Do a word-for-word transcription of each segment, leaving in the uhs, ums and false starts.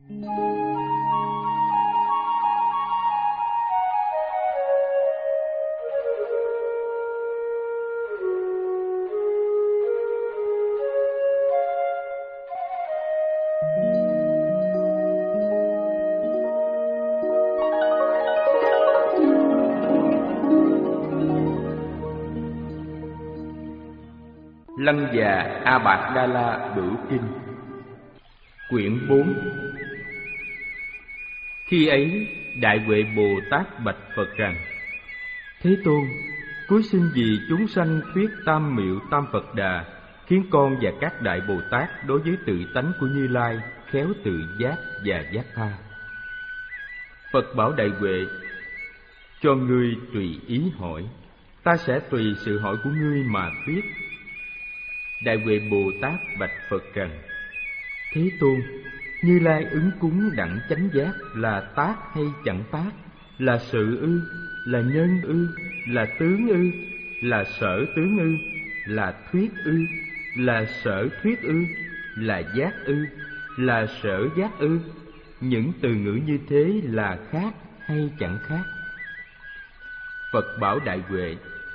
Lăng Già A Bạt Đa La Bửu Kinh, quyển bốn. Khi ấy, Đại Huệ Bồ Tát bạch Phật rằng: Thế Tôn, cúi xin vì chúng sanh thuyết tam miệu tam Phật Đà, khiến con và các đại Bồ Tát đối với tự tánh của Như Lai khéo tự giác và giác tha. Phật bảo Đại Huệ: Cho ngươi tùy ý hỏi, ta sẽ tùy sự hỏi của ngươi mà thuyết. Đại Huệ Bồ Tát bạch Phật rằng: Thế Tôn, Như Lai ứng cúng đặng chánh giác là tác hay chẳng tác, là sự ư, là nhân ư, là tướng ư, là sở tướng ư, là thuyết ư, là sở thuyết ư, là giác ư, là sở giác ư? Những từ ngữ như thế là khác hay chẳng khác? Phật bảo Đại Huệ: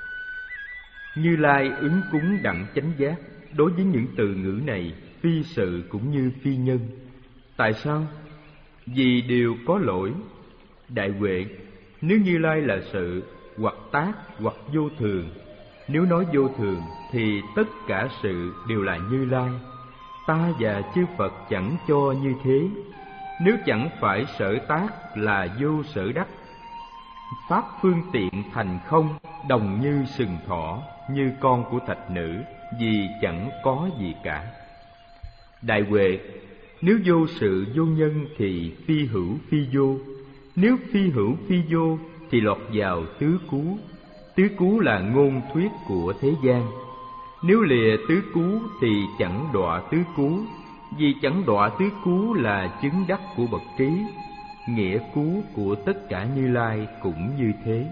Như Lai ứng cúng đặng chánh giác đối với những từ ngữ này phi sự cũng như phi nhân. Tại sao? Vì đều có lỗi. Đại Huệ, nếu Như Lai là sự, hoặc tác, hoặc vô thường, nếu nói vô thường thì tất cả sự đều là Như Lai. Ta và chư Phật chẳng cho như thế. Nếu chẳng phải sở tác là vô sở đắc, pháp phương tiện thành không, đồng như sừng thỏ, như con của thạch nữ, vì chẳng có gì cả. Đại Huệ, nếu vô sự vô nhân thì phi hữu phi vô. Nếu phi hữu phi vô thì lọt vào tứ cú. Tứ cú là ngôn thuyết của thế gian. Nếu lìa tứ cú thì chẳng đọa tứ cú. Vì chẳng đọa tứ cú là chứng đắc của bậc trí. Nghĩa cú của tất cả Như Lai cũng như thế.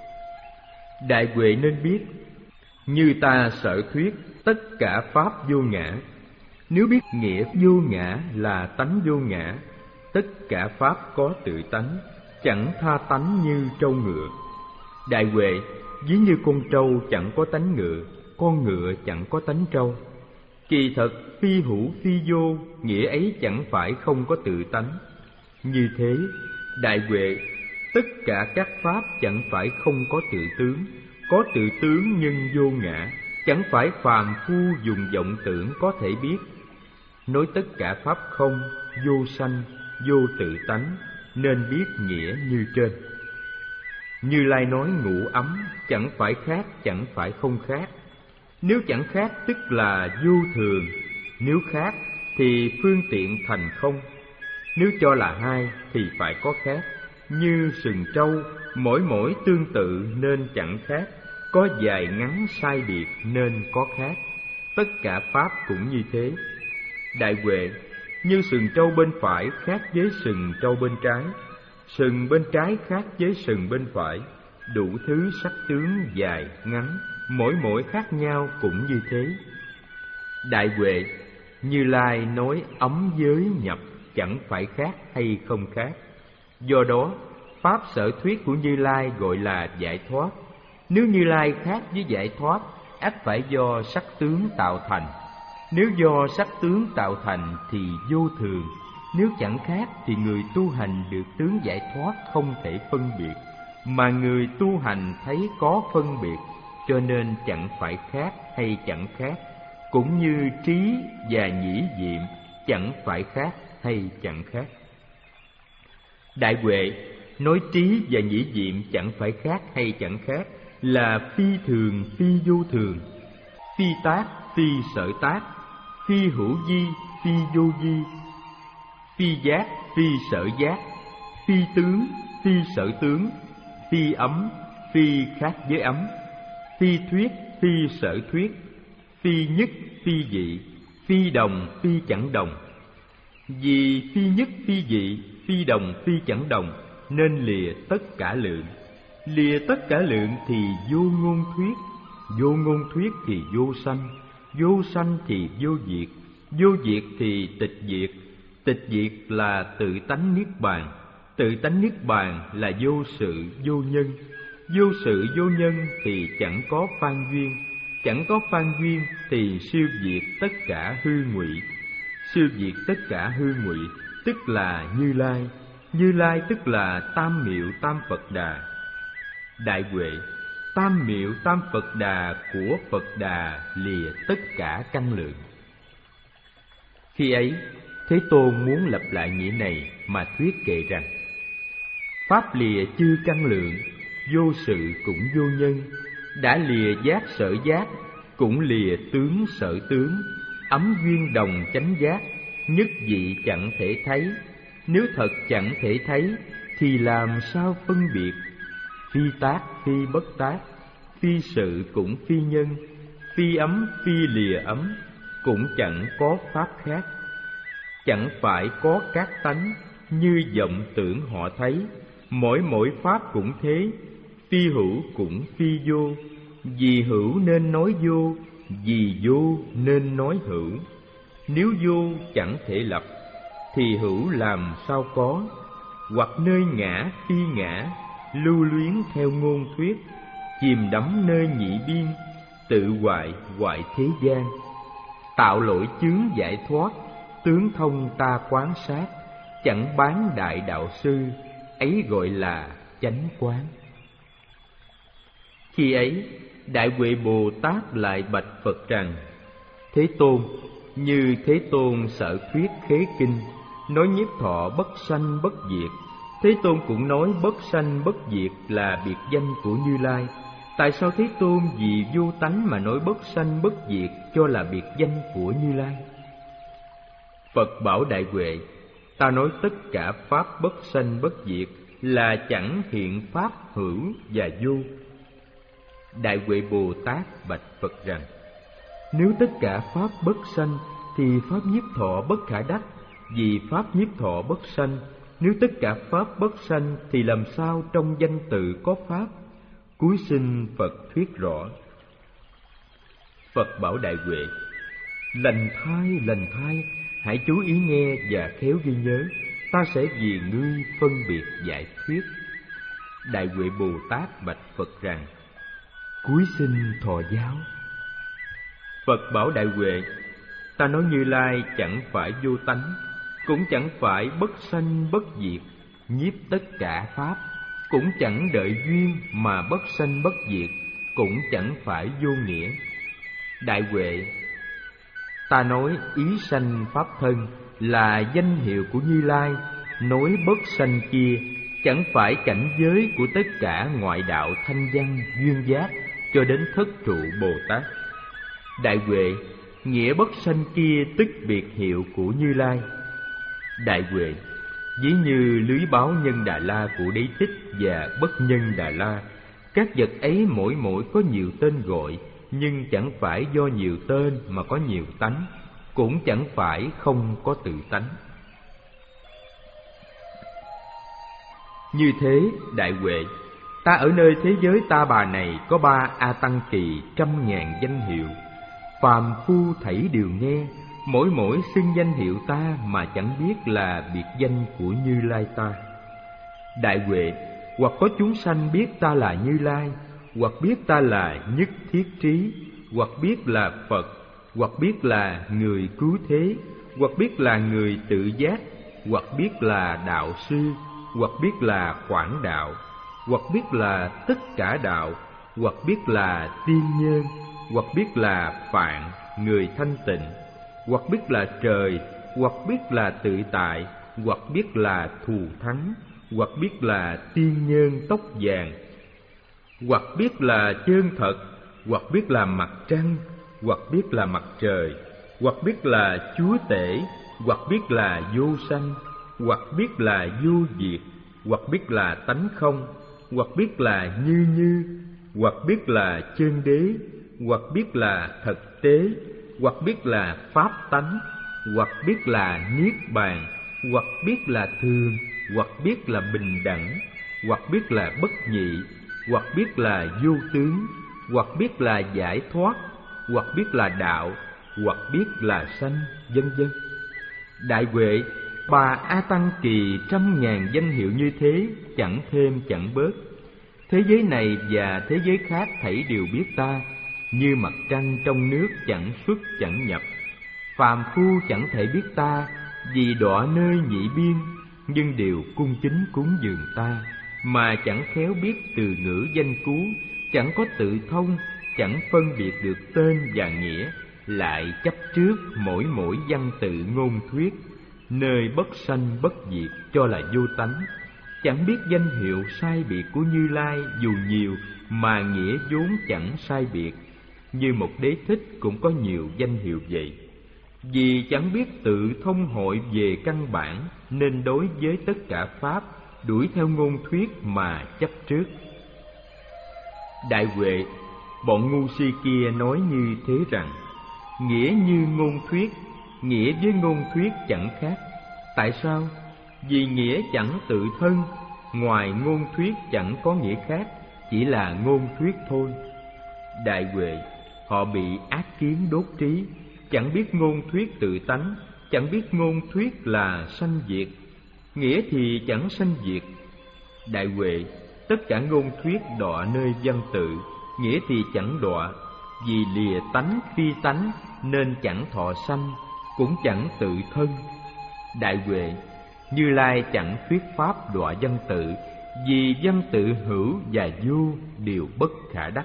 Đại Huệ nên biết, như ta sở thuyết tất cả pháp vô ngã. Nếu biết nghĩa vô ngã là tánh vô ngã, tất cả pháp có tự tánh, chẳng tha tánh như trâu ngựa. Đại Huệ, ví như con trâu chẳng có tánh ngựa, con ngựa chẳng có tánh trâu. Kỳ thật phi hữu phi vô, nghĩa ấy chẳng phải không có tự tánh. Như thế, Đại Huệ, tất cả các pháp chẳng phải không có tự tướng, có tự tướng nhưng vô ngã, chẳng phải phàm phu dùng vọng tưởng có thể biết. Nói tất cả pháp không, vô sanh, vô tự tánh, nên biết nghĩa như trên. Như Lai nói ngũ ấm, chẳng phải khác, chẳng phải không khác. Nếu chẳng khác tức là vô thường, nếu khác thì phương tiện thành không. Nếu cho là hai thì phải có khác. Như sừng trâu, mỗi mỗi tương tự nên chẳng khác, có dài ngắn sai biệt nên có khác. Tất cả pháp cũng như thế. Đại Huệ, như sừng trâu bên phải khác với sừng trâu bên trái, sừng bên trái khác với sừng bên phải, đủ thứ sắc tướng dài ngắn, mỗi mỗi khác nhau cũng như thế. Đại Huệ, Như Lai nói ấm giới nhập, chẳng phải khác hay không khác. Do đó, pháp sở thuyết của Như Lai gọi là giải thoát. Nếu Như Lai khác với giải thoát, ắt phải do sắc tướng tạo thành. Nếu do sắc tướng tạo thành thì vô thường. Nếu chẳng khác thì người tu hành được tướng giải thoát không thể phân biệt, mà người tu hành thấy có phân biệt, cho nên chẳng phải khác hay chẳng khác. Cũng như trí và nhĩ diệm chẳng phải khác hay chẳng khác. Đại Huệ, nói trí và nhĩ diệm chẳng phải khác hay chẳng khác là phi thường phi vô thường, phi tác phi sở tác, phi hữu vi phi vô vi, phi giác phi sở giác, phi tướng phi sở tướng, phi ấm phi khác với ấm, phi thuyết phi sở thuyết, phi nhất phi dị, phi đồng phi chẳng đồng. Vì phi nhất phi dị, phi đồng phi chẳng đồng, nên lìa tất cả lượng. Lìa tất cả lượng thì vô ngôn thuyết, vô ngôn thuyết thì vô sanh, vô sanh thì vô diệt, vô diệt thì tịch diệt, Tịch diệt là tự tánh niết bàn. Tự tánh niết bàn là vô sự vô nhân. Vô sự vô nhân thì chẳng có phan duyên. Chẳng có phan duyên thì siêu diệt tất cả hư ngụy. Siêu diệt tất cả hư ngụy tức là Như Lai. Như Lai tức là Tam Miệu Tam Phật Đà. Đại huệ, Tam Miệu Tam Phật Đà của Phật Đà lìa tất cả căn lượng. Khi ấy, Thế Tôn muốn lặp lại nghĩa này mà thuyết kệ rằng: Pháp lìa chư căn lượng, vô sự cũng vô nhân. Đã lìa giác sở giác, cũng lìa tướng sở tướng. Ấm duyên đồng chánh giác, nhất dị chẳng thể thấy. Nếu thật chẳng thể thấy, thì làm sao phân biệt? Phi tác phi bất tác, phi sự cũng phi nhân. Phi ấm phi lìa ấm, cũng chẳng có pháp khác. Chẳng phải có các tánh, như vọng tưởng họ thấy. Mỗi mỗi pháp cũng thế, phi hữu cũng phi vô. Vì hữu nên nói vô, vì vô nên nói hữu. Nếu vô chẳng thể lập, thì hữu làm sao có? Hoặc nơi ngã phi ngã, lưu luyến theo ngôn thuyết. Chìm đắm nơi nhị biên, tự hoại hoại thế gian. Tạo lỗi chướng giải thoát, tướng thông ta quán sát. Chẳng bán đại đạo sư, ấy gọi là chánh quán. Khi ấy, Đại Huệ Bồ Tát lại bạch Phật rằng: Thế Tôn, như Thế Tôn sở thuyết khế kinh, nói nhiếp thọ bất sanh bất diệt. Thế Tôn cũng nói bất sanh bất diệt là biệt danh của Như Lai. Tại sao Thế Tôn vì vô tánh mà nói bất sanh bất diệt cho là biệt danh của Như Lai? Phật bảo Đại Huệ: Ta nói tất cả pháp bất sanh bất diệt là chẳng hiện pháp hữu và vô. Đại Huệ Bồ Tát bạch Phật rằng: Nếu tất cả pháp bất sanh thì pháp nhiếp thọ bất khả đắc, vì pháp nhiếp thọ bất sanh. Nếu tất cả pháp bất sanh thì làm sao trong danh tự có pháp? Cúi xin Phật thuyết rõ. Phật bảo Đại Huệ: Lành thai, lành thai, hãy chú ý nghe và khéo ghi nhớ. Ta sẽ vì ngươi phân biệt giải thuyết. Đại Huệ Bồ Tát bạch Phật rằng: Cúi xin thọ giáo. Phật bảo Đại Huệ: Ta nói Như Lai chẳng phải vô tánh, cũng chẳng phải bất sanh bất diệt. Nhiếp tất cả pháp, cũng chẳng đợi duyên mà bất sanh bất diệt, cũng chẳng phải vô nghĩa. Đại Huệ, ta nói ý sanh pháp thân là danh hiệu của Như Lai. Nói bất sanh kia chẳng phải cảnh giới của tất cả ngoại đạo thanh văn duyên giác cho đến thất trụ Bồ Tát. Đại Huệ, nghĩa bất sanh kia tức biệt hiệu của Như Lai. Đại Huệ, ví như lưới báo Nhân Đà La của Đế Thích và bất nhân Đà La, các vật ấy mỗi mỗi có nhiều tên gọi, nhưng chẳng phải do nhiều tên mà có nhiều tánh, cũng chẳng phải không có tự tánh. Như thế, Đại Huệ, ta ở nơi thế giới Ta Bà này có ba A Tăng Kỳ trăm ngàn danh hiệu. Phàm phu thảy đều nghe, mỗi mỗi xưng danh hiệu ta mà chẳng biết là biệt danh của Như Lai ta. Đại Huệ, hoặc có chúng sanh biết ta là Như Lai, hoặc biết ta là Nhất Thiết Trí, hoặc biết là Phật, hoặc biết là người cứu thế, hoặc biết là người tự giác, hoặc biết là đạo sư, hoặc biết là quảng đạo, hoặc biết là tất cả đạo, hoặc biết là tiên nhân, hoặc biết là Phạn, người thanh tịnh, hoặc biết là trời, hoặc biết là tự tại, hoặc biết là thù thắng, hoặc biết là tiên nhân tóc vàng, hoặc biết là chân thật, hoặc biết là mặt trăng, hoặc biết là mặt trời, hoặc biết là chúa tể, hoặc biết là vô sanh, hoặc biết là vô diệt, hoặc biết là tánh không, hoặc biết là như như, hoặc biết là chân đế, hoặc biết là thực tế, hoặc biết là pháp tánh, hoặc biết là niết bàn, hoặc biết là thường, hoặc biết là bình đẳng, hoặc biết là bất nhị, hoặc biết là vô tướng, hoặc biết là giải thoát, hoặc biết là đạo, hoặc biết là sanh, vân vân. Đại Huệ, Bà A Tăng Kỳ trăm ngàn danh hiệu như thế, chẳng thêm chẳng bớt. Thế giới này và thế giới khác thảy đều biết ta, như mặt trăng trong nước chẳng xuất chẳng nhập. Phàm phu chẳng thể biết ta, vì đọa nơi nhị biên, nhưng đều cung kính cúng dường ta, mà chẳng khéo biết từ ngữ danh cú, chẳng có tự thông, chẳng phân biệt được tên và nghĩa, lại chấp trước mỗi mỗi văn tự ngôn thuyết, nơi bất sanh bất diệt cho là vô tánh. Chẳng biết danh hiệu sai biệt của Như Lai dù nhiều, mà nghĩa vốn chẳng sai biệt. Như một đế thích cũng có nhiều danh hiệu vậy. Vì chẳng biết tự thông hội về căn bản, nên đối với tất cả pháp đuổi theo ngôn thuyết mà chấp trước. Đại Huệ, bọn ngu si kia nói như thế rằng: nghĩa như ngôn thuyết, nghĩa với ngôn thuyết chẳng khác. Tại sao? Vì nghĩa chẳng tự thân, ngoài ngôn thuyết chẳng có nghĩa khác, chỉ là ngôn thuyết thôi. Đại Huệ, họ bị ác kiến đốt trí, chẳng biết ngôn thuyết tự tánh, chẳng biết ngôn thuyết là sanh diệt, nghĩa thì chẳng sanh diệt. Đại Huệ, tất cả ngôn thuyết đọa nơi văn tự, nghĩa thì chẳng đọa, vì lìa tánh phi tánh nên chẳng thọ sanh, cũng chẳng tự thân. Đại Huệ, Như Lai chẳng thuyết pháp đọa văn tự, vì văn tự hữu và vô đều bất khả đắc.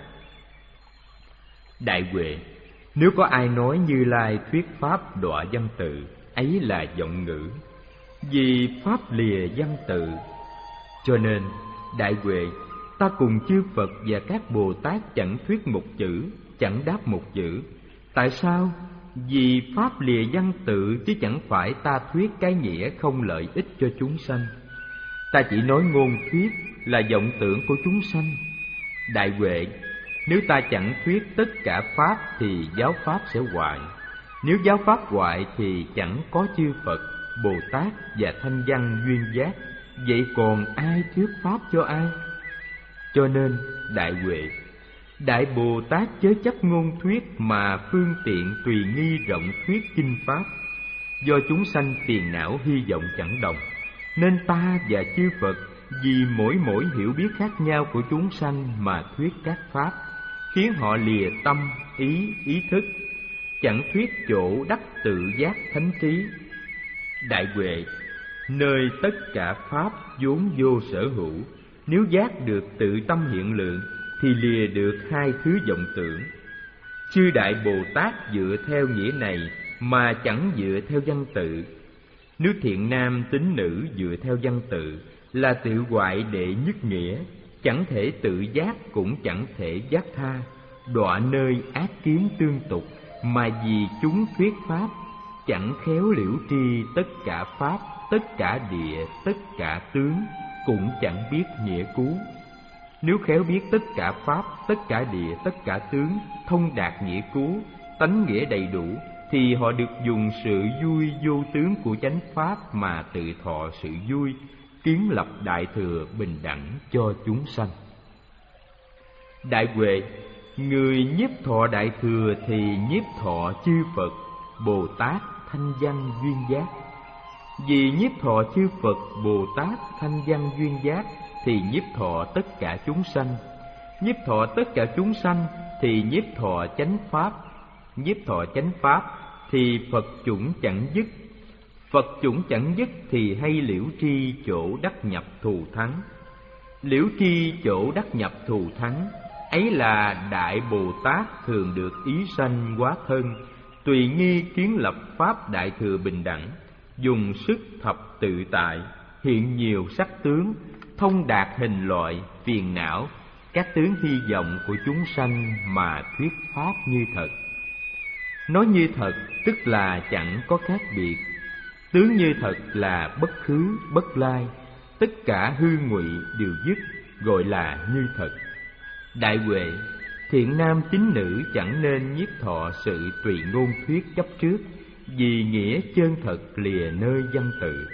Đại Huệ, nếu có ai nói Như Lai thuyết pháp đọa văn tự, ấy là vọng ngữ, vì pháp lìa văn tự. Cho nên, Đại Huệ, ta cùng chư Phật và các Bồ Tát chẳng thuyết một chữ, chẳng đáp một chữ. Tại sao? Vì pháp lìa văn tự, chứ chẳng phải ta thuyết cái nghĩa không lợi ích cho chúng sanh. Ta chỉ nói ngôn thuyết là vọng tưởng của chúng sanh. Đại Huệ, nếu ta chẳng thuyết tất cả pháp thì giáo pháp sẽ hoại. Nếu giáo pháp hoại thì chẳng có chư Phật, Bồ Tát và thanh văn duyên giác. Vậy còn ai thuyết pháp cho ai? Cho nên, Đại Huệ, Đại Bồ Tát chớ chấp ngôn thuyết mà phương tiện tùy nghi rộng thuyết kinh pháp. Do chúng sanh phiền não hy vọng chẳng đồng, nên ta và chư Phật vì mỗi mỗi hiểu biết khác nhau của chúng sanh mà thuyết các pháp, khiến họ lìa tâm, ý, ý thức, chẳng thuyết chỗ đắc tự giác thánh trí. Đại Huệ, nơi tất cả pháp vốn vô sở hữu, nếu giác được tự tâm hiện lượng thì lìa được hai thứ vọng tưởng. Chư Đại Bồ Tát dựa theo nghĩa này mà chẳng dựa theo văn tự. Nếu thiện nam tín nữ dựa theo văn tự là tự hoại đệ nhất nghĩa, chẳng thể tự giác cũng chẳng thể giác tha, đọa nơi ác kiến tương tục, mà vì chúng thuyết pháp, chẳng khéo liễu tri tất cả pháp, tất cả địa, tất cả tướng, cũng chẳng biết nghĩa cú. Nếu khéo biết tất cả pháp, tất cả địa, tất cả tướng, thông đạt nghĩa cú, tánh nghĩa đầy đủ, thì họ được dùng sự vui vô tướng của chánh pháp mà tự thọ sự vui, kiến lập đại thừa bình đẳng cho chúng sanh. Đại Huệ, người nhiếp thọ đại thừa thì nhiếp thọ chư Phật, Bồ Tát, thanh văn duyên giác. Vì nhiếp thọ chư Phật, Bồ Tát, thanh văn duyên giác thì nhiếp thọ tất cả chúng sanh. Nhiếp thọ tất cả chúng sanh thì nhiếp thọ chánh pháp. Nhiếp thọ chánh pháp thì Phật chủng chẳng dứt. Phật chủng chẳng dứt thì hay liễu tri chỗ đắc nhập thù thắng. Liễu tri chỗ đắc nhập thù thắng, ấy là Đại Bồ Tát thường được ý sanh hóa thân, tùy nghi kiến lập pháp đại thừa bình đẳng, dùng sức thập tự tại, hiện nhiều sắc tướng, thông đạt hình loại, phiền não, các tướng hy vọng của chúng sanh mà thuyết pháp như thật. Nói như thật tức là chẳng có khác biệt. Tướng như thật là bất khứ, bất lai, tất cả hư ngụy đều dứt, gọi là như thật. Đại Huệ, thiện nam tín nữ chẳng nên nhiếp thọ sự tùy ngôn thuyết chấp trước, vì nghĩa chân thật lìa nơi văn tự.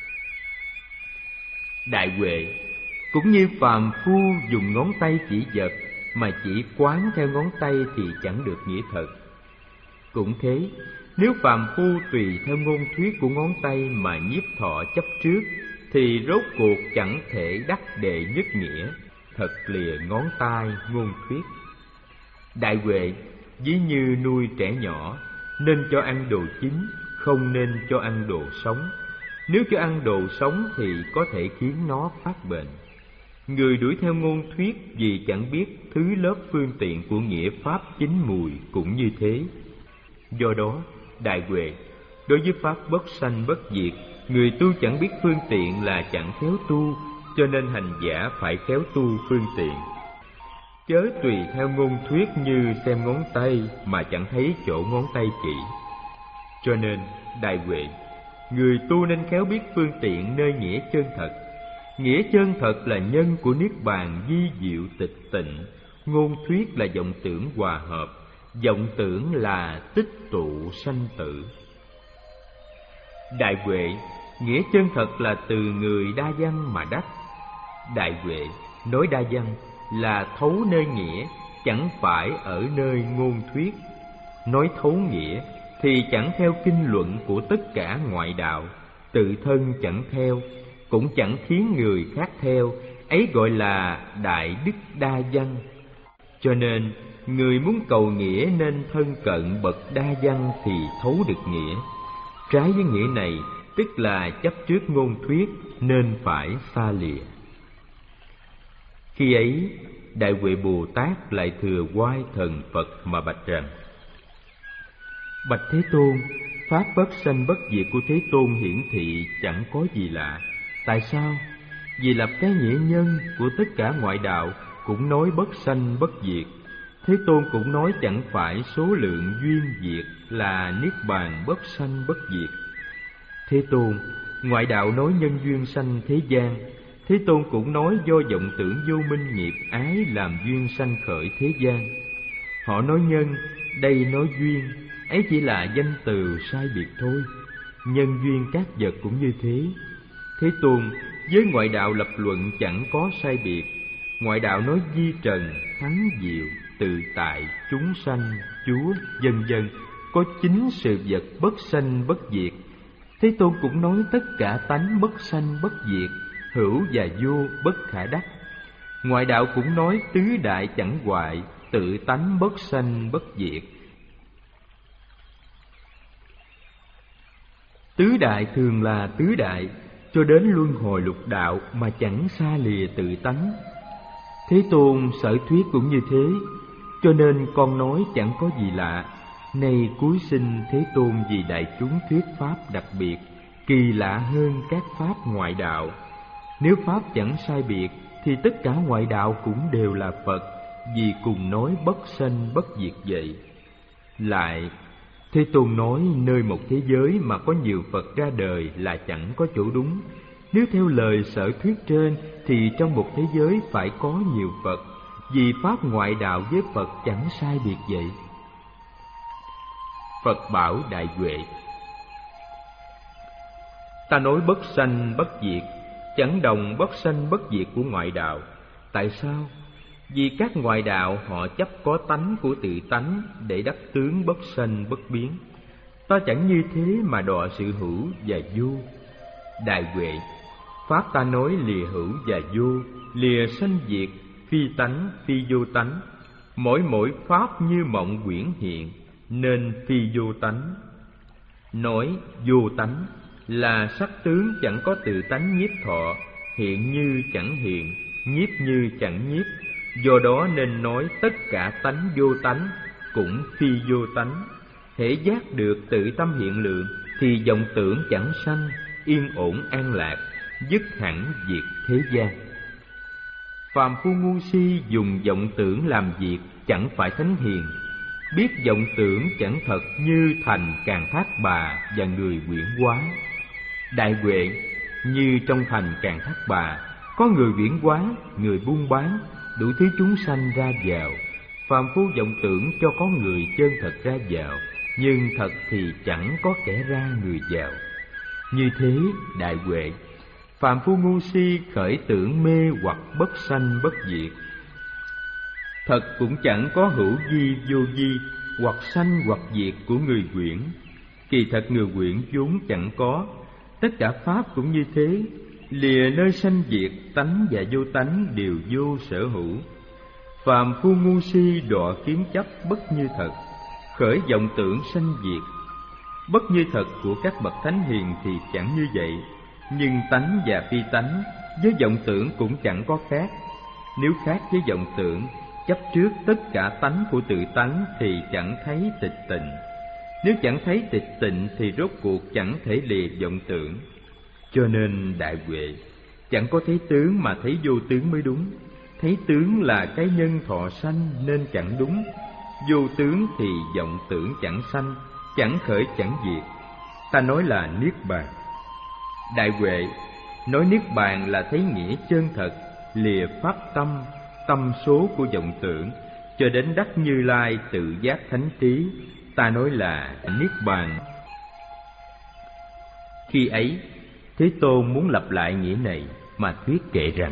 Đại Huệ, cũng như phàm phu dùng ngón tay chỉ vật mà chỉ quán theo ngón tay thì chẳng được nghĩa thật. Cũng thế, Nếu phàm phu tùy theo ngôn thuyết của ngón tay mà nhiếp thọ chấp trước, thì rốt cuộc chẳng thể đắc đệ nhất nghĩa, thật lìa ngón tay ngôn thuyết. Đại huệ ví như nuôi trẻ nhỏ, nên cho ăn đồ chín, không nên cho ăn đồ sống. Nếu cho ăn đồ sống thì có thể khiến nó phát bệnh. Người đuổi theo ngôn thuyết vì chẳng biết thứ lớp phương tiện của nghĩa pháp chín mùi cũng như thế. Do đó, đại huệ, đối với pháp bất sanh bất diệt, người tu chẳng biết phương tiện là chẳng khéo tu, cho nên hành giả phải khéo tu phương tiện. Chớ tùy theo ngôn thuyết như xem ngón tay mà chẳng thấy chỗ ngón tay chỉ. Cho nên, đại huệ, người tu nên khéo biết phương tiện nơi nghĩa chân thật. Nghĩa chân thật là nhân của niết bàn vi diệu tịch tịnh. Ngôn thuyết là vọng tưởng hòa hợp, vọng tưởng là tích tụ sanh tử. Đại huệ, nghĩa chân thật là từ người đa văn mà đắc. Đại huệ, nói đa văn là thấu nơi nghĩa, chẳng phải ở nơi ngôn thuyết. Nói thấu nghĩa thì chẳng theo kinh luận của tất cả ngoại đạo, tự thân chẳng theo, cũng chẳng khiến người khác theo, ấy gọi là đại đức đa văn. Cho nên, người muốn cầu nghĩa nên thân cận bậc đa văn thì thấu được nghĩa. Trái với nghĩa này, tức là chấp trước ngôn thuyết nên phải xa lìa. Khi ấy, Đại Huệ Bồ Tát lại thừa oai thần Phật mà bạch rằng: Bạch Thế Tôn, pháp bất sanh bất diệt của Thế Tôn hiển thị chẳng có gì lạ. Tại sao? Vì lập cái nghĩa nhân của tất cả ngoại đạo cũng nói bất sanh bất diệt. Thế Tôn cũng nói chẳng phải số lượng duyên diệt là niết bàn bất sanh bất diệt. Thế Tôn, ngoại đạo nói nhân duyên sanh thế gian, Thế Tôn cũng nói do vọng tưởng vô minh nghiệp ái làm duyên sanh khởi thế gian. Họ nói nhân, đây nói duyên, ấy chỉ là danh từ sai biệt thôi. Nhân duyên các vật cũng như thế. Thế Tôn với ngoại đạo lập luận chẳng có sai biệt. Ngoại đạo nói vi trần, thắng diệu, tự tại, chúng sanh, Chúa, vân vân, có chính sự vật bất sanh bất diệt. Thế Tôn cũng nói tất cả tánh bất sanh bất diệt, hữu và vô bất khả đắc. Ngoại đạo cũng nói tứ đại chẳng hoại, tự tánh bất sanh bất diệt. Tứ đại thường là tứ đại, cho đến luân hồi lục đạo mà chẳng xa lìa tự tánh. Thế Tôn sở thuyết cũng như thế, cho nên con nói chẳng có gì lạ. Nay cuối sinh Thế Tôn vì đại chúng thuyết pháp đặc biệt, kỳ lạ hơn các pháp ngoại đạo. Nếu pháp chẳng sai biệt thì tất cả ngoại đạo cũng đều là Phật, vì cùng nói bất sanh bất diệt vậy. Lại, Thế Tôn nói nơi một thế giới mà có nhiều Phật ra đời là chẳng có chỗ đúng. Nếu theo lời sở thuyết trên thì trong một thế giới phải có nhiều Phật, vì pháp ngoại đạo với Phật chẳng sai biệt vậy. Phật bảo Đại Huệ: Ta nói bất sanh bất diệt, chẳng đồng bất sanh bất diệt của ngoại đạo. Tại sao? Vì các ngoại đạo họ chấp có tánh của tự tánh để đắc tướng bất sanh bất biến. Ta chẳng như thế mà đọa sự hữu và vô. Đại Huệ, pháp ta nói lìa hữu và vô, lìa sanh diệt, phi tánh phi vô tánh. Mỗi mỗi pháp như mộng quyển hiện, nên phi vô tánh. Nói vô tánh là sắc tướng chẳng có tự tánh nhiếp thọ, hiện như chẳng hiện, nhiếp như chẳng nhiếp. Do đó nên nói tất cả tánh vô tánh cũng phi vô tánh. Hễ giác được tự tâm hiện lượng thì vọng tưởng chẳng sanh, yên ổn an lạc, dứt hẳn diệt thế gian. Phàm phu ngu si dùng vọng tưởng làm việc chẳng phải thánh hiền. Biết vọng tưởng chẳng thật như thành Càn Thác Bà và người quyển hóa. Đại Huệ, như trong thành Càn Thác Bà có người quyển hóa, người buôn bán, đủ thứ chúng sanh ra vào. Phàm phu vọng tưởng cho có người chân thật ra vào, nhưng thật thì chẳng có kẻ ra người vào. Như thế, Đại Huệ, phàm phu ngu si khởi tưởng mê hoặc bất sanh bất diệt, thật cũng chẳng có hữu vi vô vi, hoặc sanh hoặc diệt của người quyển. Kỳ thật người quyển vốn chẳng có, tất cả pháp cũng như thế. Lìa nơi sanh diệt, tánh và vô tánh đều vô sở hữu. Phàm phu ngu si đọa kiến chấp bất như thật, khởi vọng tưởng sanh diệt. Bất như thật của các bậc thánh hiền thì chẳng như vậy, nhưng tánh và phi tánh với vọng tưởng cũng chẳng có khác. Nếu khác với vọng tưởng, chấp trước tất cả tánh của tự tánh thì chẳng thấy tịch tịnh. Nếu chẳng thấy tịch tịnh thì rốt cuộc chẳng thể lìa vọng tưởng. Cho nên đại huệ, chẳng có thấy tướng mà thấy vô tướng mới đúng. Thấy tướng là cái nhân thọ sanh nên chẳng đúng. Vô tướng thì vọng tưởng chẳng sanh, chẳng khởi chẳng diệt. Ta nói là niết bàn. Đại huệ, nói niết bàn là thấy nghĩa chân thật, lìa pháp tâm, tâm số của vọng tưởng, cho đến đắc Như Lai tự giác thánh trí. Ta nói là niết bàn. Khi ấy, Thế Tôn muốn lặp lại nghĩa này mà thuyết kệ rằng: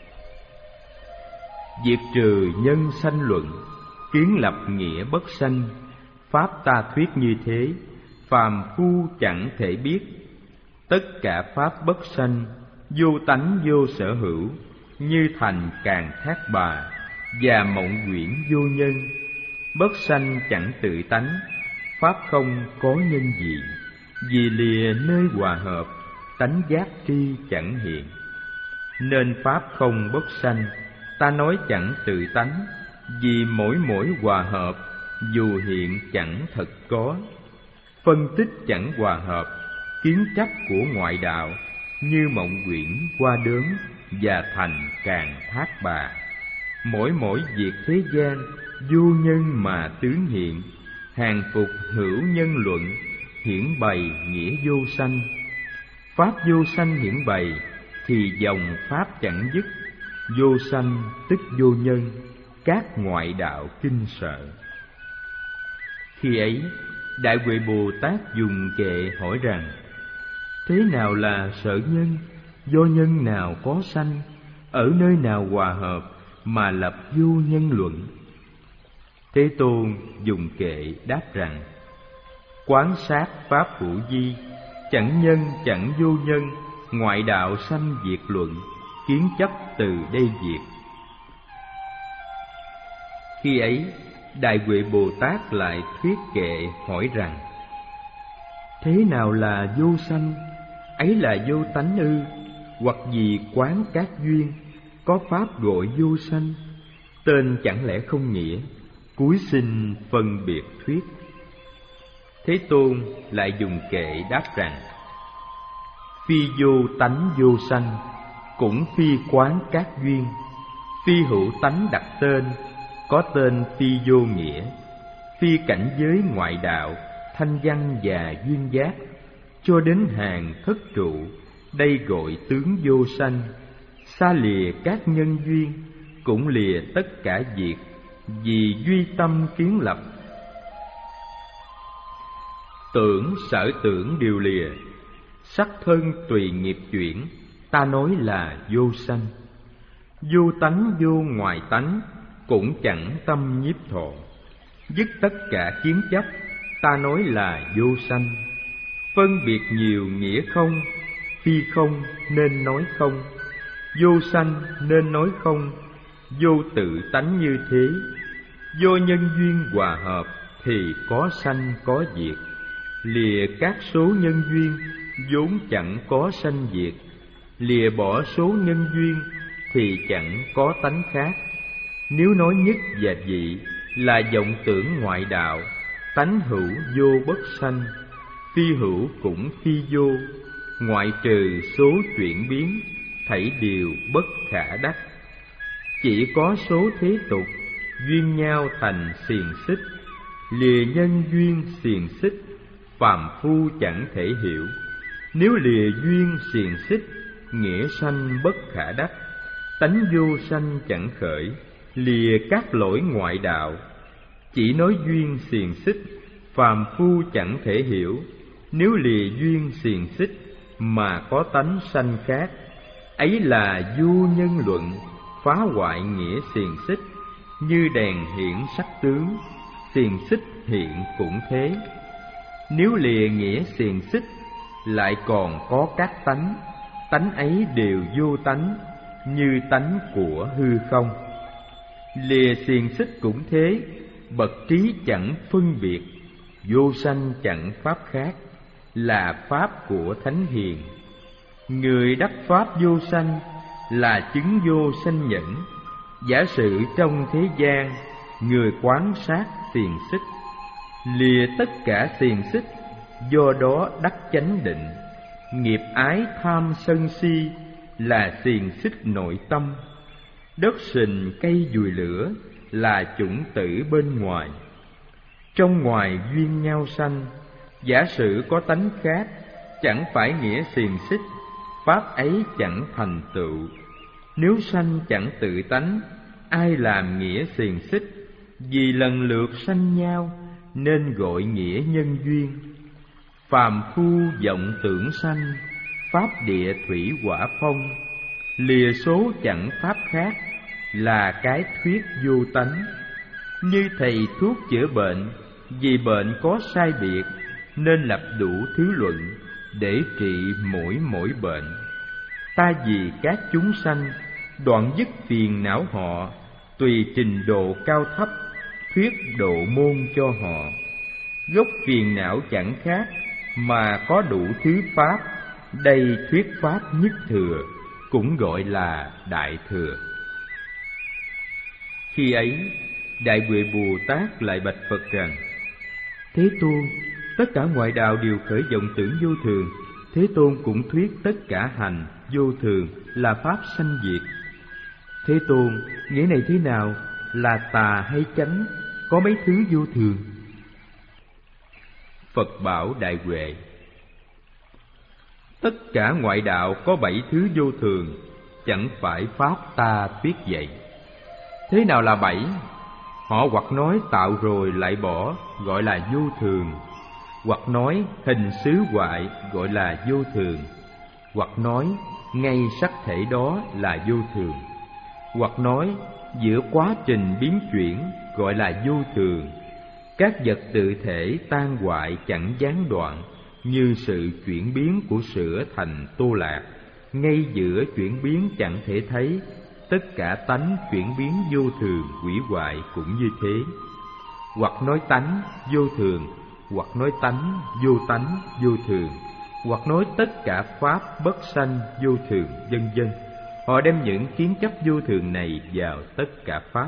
diệt trừ nhân sanh luận, kiến lập nghĩa bất sanh. Pháp ta thuyết như thế, phàm phu chẳng thể biết. Tất cả pháp bất sanh, vô tánh vô sở hữu, như thành càng thác bà, và mộng quyển vô nhân. Bất sanh chẳng tự tánh, pháp không có nhân gì. Vì lìa nơi hòa hợp, tánh giác tri chẳng hiện. Nên pháp không bất sanh, ta nói chẳng tự tánh. Vì mỗi mỗi hòa hợp, dù hiện chẳng thật có. Phân tích chẳng hòa hợp, kiến chấp của ngoại đạo, như mộng quyển qua đớn, và thành càng thác bà. Mỗi mỗi việc thế gian, vô nhân mà tướng hiện. Hàng phục hữu nhân luận, hiển bày nghĩa vô sanh. Pháp vô sanh hiển bày, thì dòng pháp chẳng dứt. Vô sanh tức vô nhân, các ngoại đạo kinh sợ. Khi ấy, Đại Huệ Bồ Tát dùng kệ hỏi rằng: thế nào là sở nhân? Do nhân nào có sanh? Ở nơi nào hòa hợp mà lập vô nhân luận? Thế Tôn dùng kệ đáp rằng: quán sát pháp hữu vi, chẳng nhân chẳng vô nhân, ngoại đạo sanh diệt luận, kiến chấp từ đây diệt. Khi ấy, Đại Huệ Bồ Tát lại thuyết kệ hỏi rằng: thế nào là vô sanh? Ấy là vô tánh ư? Hoặc vì quán các duyên, có pháp gọi vô sanh, tên chẳng lẽ không nghĩa? Cúi xin phân biệt thuyết. Thế Tôn lại dùng kệ đáp rằng: phi vô tánh vô sanh, cũng phi quán các duyên. Phi hữu tánh đặt tên, có tên phi vô nghĩa. Phi cảnh giới ngoại đạo, thanh văn và duyên giác, cho đến hàng thất trụ, đây gọi tướng vô sanh. Xa lìa các nhân duyên, cũng lìa tất cả diệt, vì duy tâm kiến lập. Tưởng sở tưởng đều lìa, sắc thân tùy nghiệp chuyển, ta nói là vô sanh. Vô tánh vô ngoại tánh, cũng chẳng tâm nhiếp thọ. Dứt tất cả kiến chấp, ta nói là vô sanh. Phân biệt nhiều nghĩa không, phi không nên nói không. Vô sanh nên nói không, vô tự tánh như thế. Vô nhân duyên hòa hợp, thì có sanh có diệt. Lìa các số nhân duyên, vốn chẳng có sanh diệt. Lìa bỏ số nhân duyên, thì chẳng có tánh khác. Nếu nói nhất và dị, là vọng tưởng ngoại đạo. Tánh hữu vô bất sanh, phi hữu cũng phi vô. Ngoại trừ số chuyển biến, thảy đều bất khả đắc. Chỉ có số thế tục, duyên nhau thành xiềng xích. Lìa nhân duyên xiềng xích, phàm phu chẳng thể hiểu. Nếu lìa duyên xiềng xích, nghĩa sanh bất khả đắc. Tánh vô sanh chẳng khởi, lìa các lỗi ngoại đạo. Chỉ nói duyên xiềng xích, phàm phu chẳng thể hiểu. Nếu lìa duyên xiềng xích, mà có tánh sanh khác, ấy là vô nhân luận, phá hoại nghĩa xiềng xích. Như đèn hiển sắc tướng, xiềng xích hiện cũng thế. Nếu lìa nghĩa xiềng xích, lại còn có các tánh, tánh ấy đều vô tánh, như tánh của hư không. Lìa xiềng xích cũng thế, bậc trí chẳng phân biệt, vô sanh chẳng pháp khác, là pháp của thánh hiền. Người đắc pháp vô sanh, là chứng vô sanh nhẫn. Giả sử trong thế gian, người quán sát xiềng xích, lìa tất cả xiềng xích, do đó đắc chánh định. Nghiệp ái tham sân si, là xiềng xích nội tâm. Đất sình cây dùi lửa, là chủng tử bên ngoài. Trong ngoài duyên nhau sanh, giả sử có tánh khác, chẳng phải nghĩa xiềng xích, pháp ấy chẳng thành tựu. Nếu sanh chẳng tự tánh, ai làm nghĩa xiềng xích? Vì lần lượt sanh nhau, nên gọi nghĩa nhân duyên. Phàm phu vọng tưởng sanh, pháp địa thủy hỏa phong. Lìa số chẳng pháp khác, là cái thuyết vô tánh. Như thầy thuốc chữa bệnh, vì bệnh có sai biệt, nên lập đủ thứ luận, để trị mỗi mỗi bệnh. Ta vì các chúng sanh, đoạn dứt phiền não họ, tùy trình độ cao thấp, thuyết độ môn cho họ. Gốc phiền não chẳng khác, mà có đủ thứ pháp, đây thuyết pháp nhất thừa, cũng gọi là đại thừa. Khi ấy, Đại Huệ Bồ Tát lại bạch Phật rằng: Thế Tôn, tất cả ngoại đạo đều khởi vọng tưởng vô thường. Thế Tôn cũng thuyết tất cả hành vô thường là pháp sanh diệt. Thế Tôn, nghĩa này thế nào? Là tà hay chánh? Có mấy thứ vô thường? Phật bảo Đại Huệ: tất cả ngoại đạo có bảy thứ vô thường, chẳng phải pháp ta thuyết vậy. Thế nào là bảy? Họ hoặc nói tạo rồi lại bỏ, gọi là vô thường. Hoặc nói hình xứ hoại, gọi là vô thường. Hoặc nói ngay sắc thể đó là vô thường. Hoặc nói giữa quá trình biến chuyển, gọi là vô thường. Các vật tự thể tan hoại chẳng gián đoạn, như sự chuyển biến của sữa thành tô lạc. Ngay giữa chuyển biến chẳng thể thấy, tất cả tánh chuyển biến vô thường hủy hoại cũng như thế. Hoặc nói tánh vô thường, hoặc nói tánh vô tánh vô thường, hoặc nói tất cả pháp bất sanh vô thường, vân vân. Họ đem những kiến chấp vô thường này vào tất cả pháp.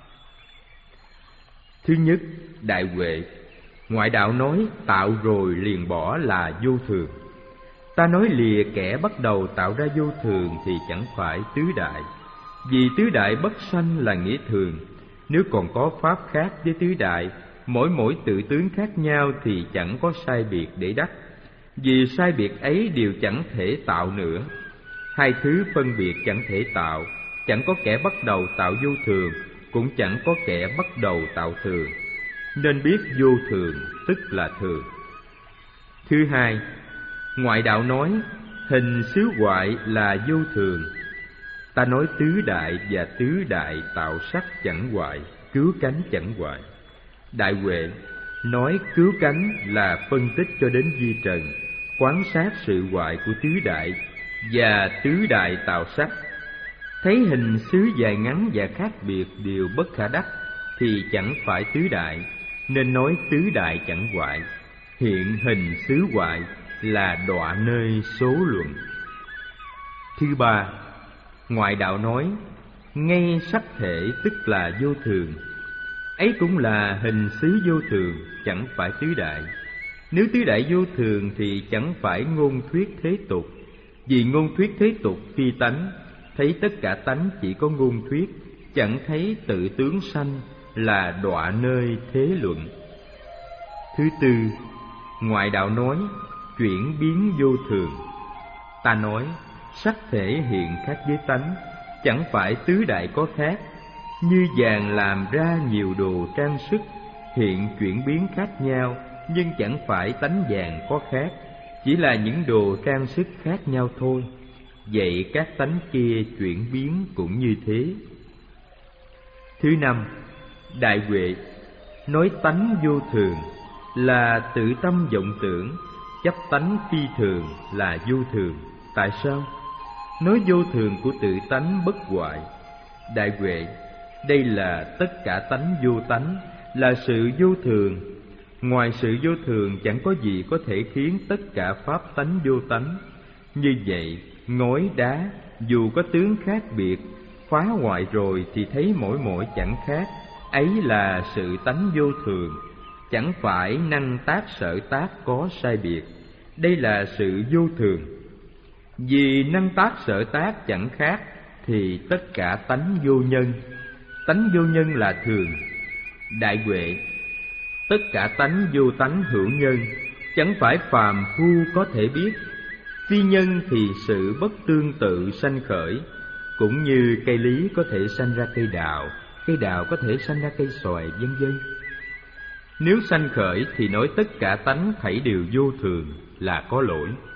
Thứ nhất, Đại Huệ, ngoại đạo nói tạo rồi liền bỏ là vô thường. Ta nói lìa kẻ bắt đầu tạo ra vô thường thì chẳng phải tứ đại. Vì tứ đại bất sanh là nghĩa thường. Nếu còn có pháp khác với tứ đại, mỗi mỗi tự tướng khác nhau thì chẳng có sai biệt để đắc. Vì sai biệt ấy đều chẳng thể tạo nữa. Hai thứ phân biệt chẳng thể tạo, chẳng có kẻ bắt đầu tạo vô thường, cũng chẳng có kẻ bắt đầu tạo thường. Nên biết vô thường tức là thường. Thứ hai, ngoại đạo nói hình xứ hoại là vô thường. Ta nói tứ đại và tứ đại tạo sắc chẳng hoại, cứu cánh chẳng hoại. Đại Huệ, nói cứu cánh là phân tích cho đến vi trần, quán sát sự hoại của tứ đại và tứ đại tạo sắc. Thấy hình xứ dài ngắn và khác biệt đều bất khả đắc thì chẳng phải tứ đại, nên nói tứ đại chẳng hoại. Hiện hình xứ hoại là đọa nơi số luận. Thứ ba, ngoại đạo nói ngay sắc thể tức là vô thường. Ấy cũng là hình xứ vô thường, chẳng phải tứ đại. Nếu tứ đại vô thường thì chẳng phải ngôn thuyết thế tục. Vì ngôn thuyết thế tục phi tánh, thấy tất cả tánh chỉ có ngôn thuyết, chẳng thấy tự tướng sanh, là đọa nơi thế luận. Thứ tư, ngoại đạo nói chuyển biến vô thường. Ta nói sắc thể hiện khác với tánh, chẳng phải tứ đại có khác. Như vàng làm ra nhiều đồ trang sức, hiện chuyển biến khác nhau, nhưng chẳng phải tánh vàng có khác, chỉ là những đồ trang sức khác nhau thôi. Vậy các tánh kia chuyển biến cũng như thế. Thứ năm, Đại Huệ, nói tánh vô thường. là tự tâm vọng tưởng, chấp tánh phi thường là vô thường. Tại sao? Nói vô thường của tự tánh bất hoại. Đại huệ, đây là tất cả tánh vô tánh, là sự vô thường. Ngoài sự vô thường chẳng có gì có thể khiến tất cả pháp tánh vô tánh. Như vậy, ngói đá dù có tướng khác biệt, phá hoại rồi thì thấy mỗi mỗi chẳng khác. Ấy là sự tánh vô thường, chẳng phải năng tác sở tác có sai biệt. Đây là sự vô thường. Vì năng tác sở tác chẳng khác thì tất cả tánh vô nhân. Tánh vô nhân là thường. Đại huệ, tất cả tánh vô tánh hữu nhân, chẳng phải phàm phu có thể biết. Phi nhân thì sự bất tương tự sanh khởi. Cũng như cây lý có thể sanh ra cây đào, cây đào có thể sanh ra cây xoài, vân vân. Nếu sanh khởi thì nói tất cả tánh thảy đều vô thường là có lỗi.